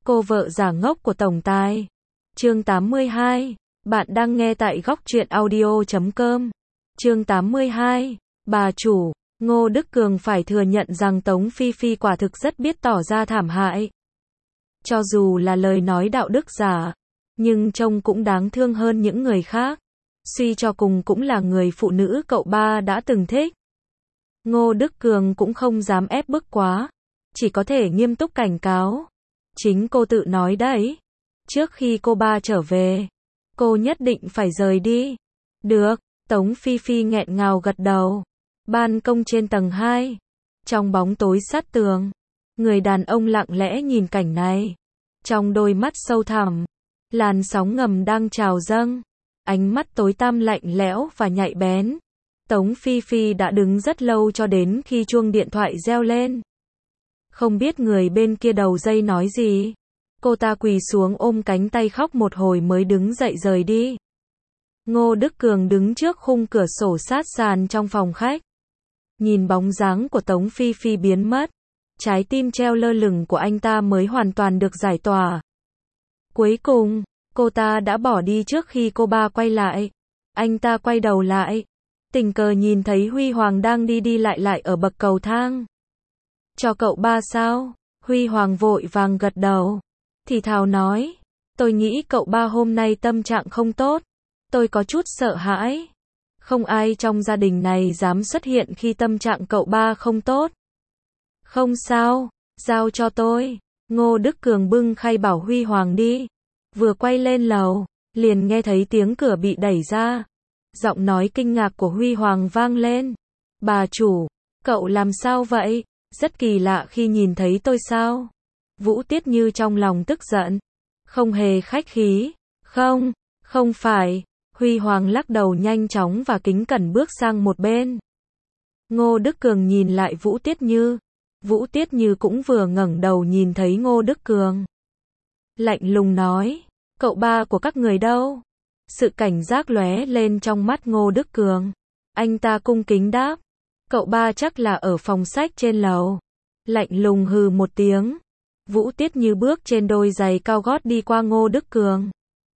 Cô vợ giả ngốc của tổng tài. Chương 82. Bạn đang nghe tại góc truyện audio.com. Chương 82. Bà chủ, Ngô Đức Cường phải thừa nhận rằng Tống Phi Phi quả thực rất biết tỏ ra thảm hại. Cho dù là lời nói đạo đức giả, nhưng trông cũng đáng thương hơn những người khác. Suy cho cùng cũng là người phụ nữ cậu ba đã từng thích. Ngô Đức Cường cũng không dám ép bức quá, chỉ có thể nghiêm túc cảnh cáo. Chính cô tự nói đấy, trước khi cô ba trở về, cô nhất định phải rời đi. Được, Tống Phi Phi nghẹn ngào gật đầu. Ban công trên tầng 2, trong bóng tối sát tường, người đàn ông lặng lẽ nhìn cảnh này. Trong đôi mắt sâu thẳm, làn sóng ngầm đang trào dâng, ánh mắt tối tăm lạnh lẽo và nhạy bén. Tống Phi Phi đã đứng rất lâu cho đến khi chuông điện thoại reo lên. Không biết người bên kia đầu dây nói gì. Cô ta quỳ xuống ôm cánh tay khóc một hồi mới đứng dậy rời đi. Ngô Đức Cường đứng trước khung cửa sổ sát sàn trong phòng khách. Nhìn bóng dáng của Tống Phi Phi biến mất, trái tim treo lơ lửng của anh ta mới hoàn toàn được giải tỏa. Cuối cùng, cô ta đã bỏ đi trước khi cô ba quay lại. Anh ta quay đầu lại, tình cờ nhìn thấy Huy Hoàng đang đi lại lại ở bậc cầu thang. Cho cậu ba sao? Huy Hoàng vội vàng gật đầu, thì thào nói, tôi nghĩ cậu ba hôm nay tâm trạng không tốt, tôi có chút sợ hãi. Không ai trong gia đình này dám xuất hiện khi tâm trạng cậu ba không tốt. Không sao, giao cho tôi. Ngô Đức Cường bưng khay bảo Huy Hoàng đi. Vừa quay lên lầu, liền nghe thấy tiếng cửa bị đẩy ra. Giọng nói kinh ngạc của Huy Hoàng vang lên. Bà chủ, cậu làm sao vậy? Rất kỳ lạ khi nhìn thấy tôi sao? Vũ Tiết Như trong lòng tức giận, không hề khách khí. Không phải. Huy Hoàng lắc đầu nhanh chóng và kính cẩn bước sang một bên. Ngô Đức Cường nhìn lại Vũ Tiết Như. Vũ Tiết Như cũng vừa ngẩng đầu nhìn thấy Ngô Đức Cường. Lạnh lùng nói, cậu ba của các người đâu? Sự cảnh giác lóe lên trong mắt Ngô Đức Cường. Anh ta cung kính đáp, cậu ba chắc là ở phòng sách trên lầu. Lạnh lùng hừ một tiếng. Vũ Tiết Như bước trên đôi giày cao gót đi qua Ngô Đức Cường.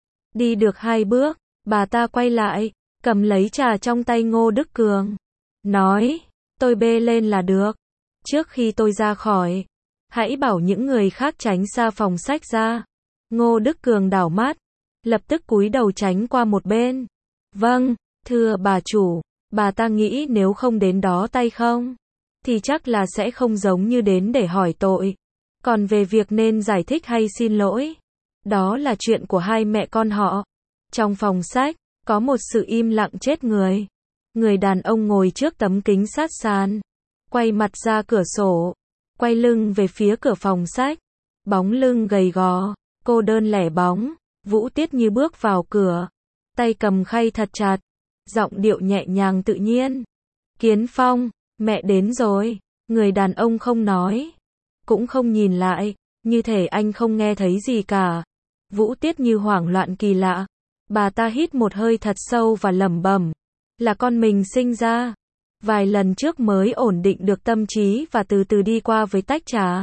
Đi được 2 bước, bà ta quay lại, cầm lấy trà trong tay Ngô Đức Cường. Nói, tôi bê lên là được. Trước khi tôi ra khỏi, hãy bảo những người khác tránh xa phòng sách ra. Ngô Đức Cường đảo mắt, lập tức cúi đầu tránh qua một bên. Vâng, thưa bà chủ. Bà ta nghĩ nếu không đến đó tay không, thì chắc là sẽ không giống như đến để hỏi tội. Còn về việc nên giải thích hay xin lỗi, đó là chuyện của hai mẹ con họ. Trong phòng sách, có một sự im lặng chết người. Người đàn ông ngồi trước tấm kính sát sàn, quay mặt ra cửa sổ, quay lưng về phía cửa phòng sách. Bóng lưng gầy gò, cô đơn lẻ bóng. Vũ Tiết Như bước vào cửa, tay cầm khay thật chặt, giọng điệu nhẹ nhàng tự nhiên. Kiến Phong, mẹ đến rồi. Người đàn ông không nói, cũng không nhìn lại, như thể anh không nghe thấy gì cả. Vũ Tiết Như hoảng loạn kỳ lạ. Bà ta hít một hơi thật sâu và lẩm bẩm, là con mình sinh ra. Vài lần trước mới ổn định được tâm trí và từ từ đi qua với tách trà.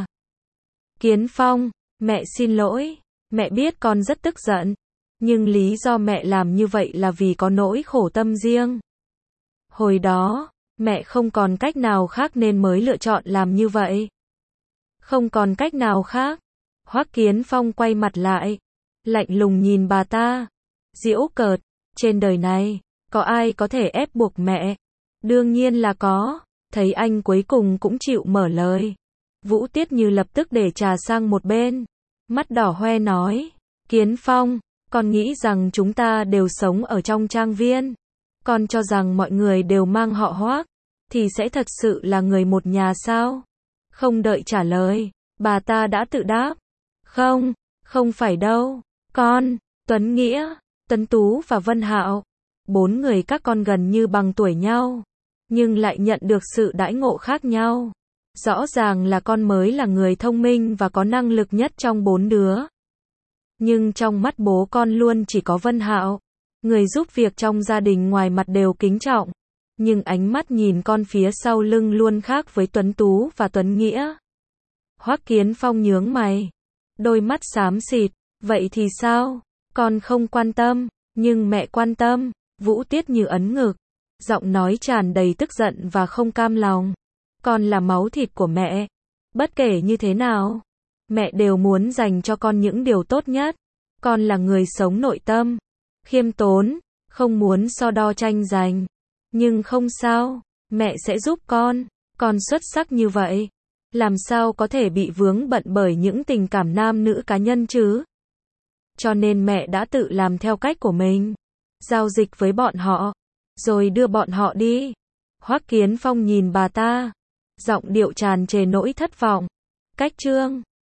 Kiến Phong, mẹ xin lỗi. Mẹ biết con rất tức giận, nhưng lý do mẹ làm như vậy là vì có nỗi khổ tâm riêng. Hồi đó, mẹ không còn cách nào khác nên mới lựa chọn làm như vậy. Không còn cách nào khác. Hoắc Kiến Phong quay mặt lại, lạnh lùng nhìn bà ta, giễu cợt, trên đời này, có ai có thể ép buộc mẹ? Đương nhiên là có. Thấy anh cuối cùng cũng chịu mở lời, Vũ Tiết Như lập tức để trà sang một bên, mắt đỏ hoe nói, Kiến Phong, con nghĩ rằng chúng ta đều sống ở trong trang viên. Con cho rằng mọi người đều mang họ Hoắc, thì sẽ thật sự là người một nhà sao? Không đợi trả lời, bà ta đã tự đáp, không phải đâu. Con, Tuấn Nghĩa, Tấn Tú và Vân Hạo, 4 người các con gần như bằng tuổi nhau, nhưng lại nhận được sự đãi ngộ khác nhau. Rõ ràng là con mới là người thông minh và có năng lực nhất trong 4 đứa. Nhưng trong mắt bố con luôn chỉ có Vân Hạo, người giúp việc trong gia đình ngoài mặt đều kính trọng, nhưng ánh mắt nhìn con phía sau lưng luôn khác với Tuấn Tú và Tuấn Nghĩa. Hoắc Kiến Phong nhướng mày, Đôi mắt xám xịt, vậy thì sao? Con không quan tâm, nhưng mẹ quan tâm. Vũ Tiết Như ấn ngực, giọng nói tràn đầy tức giận và không cam lòng. Con là máu thịt của mẹ. Bất kể như thế nào, mẹ đều muốn dành cho con những điều tốt nhất. Con là người sống nội tâm, khiêm tốn, không muốn so đo tranh giành. Nhưng không sao, mẹ sẽ giúp con. Con xuất sắc như vậy, làm sao có thể bị vướng bận bởi những tình cảm nam nữ cá nhân chứ? Cho nên mẹ đã tự làm theo cách của mình, giao dịch với bọn họ, rồi đưa bọn họ đi. Hoắc Kiến Phong nhìn bà ta, giọng điệu tràn trề nỗi thất vọng. Cách Trương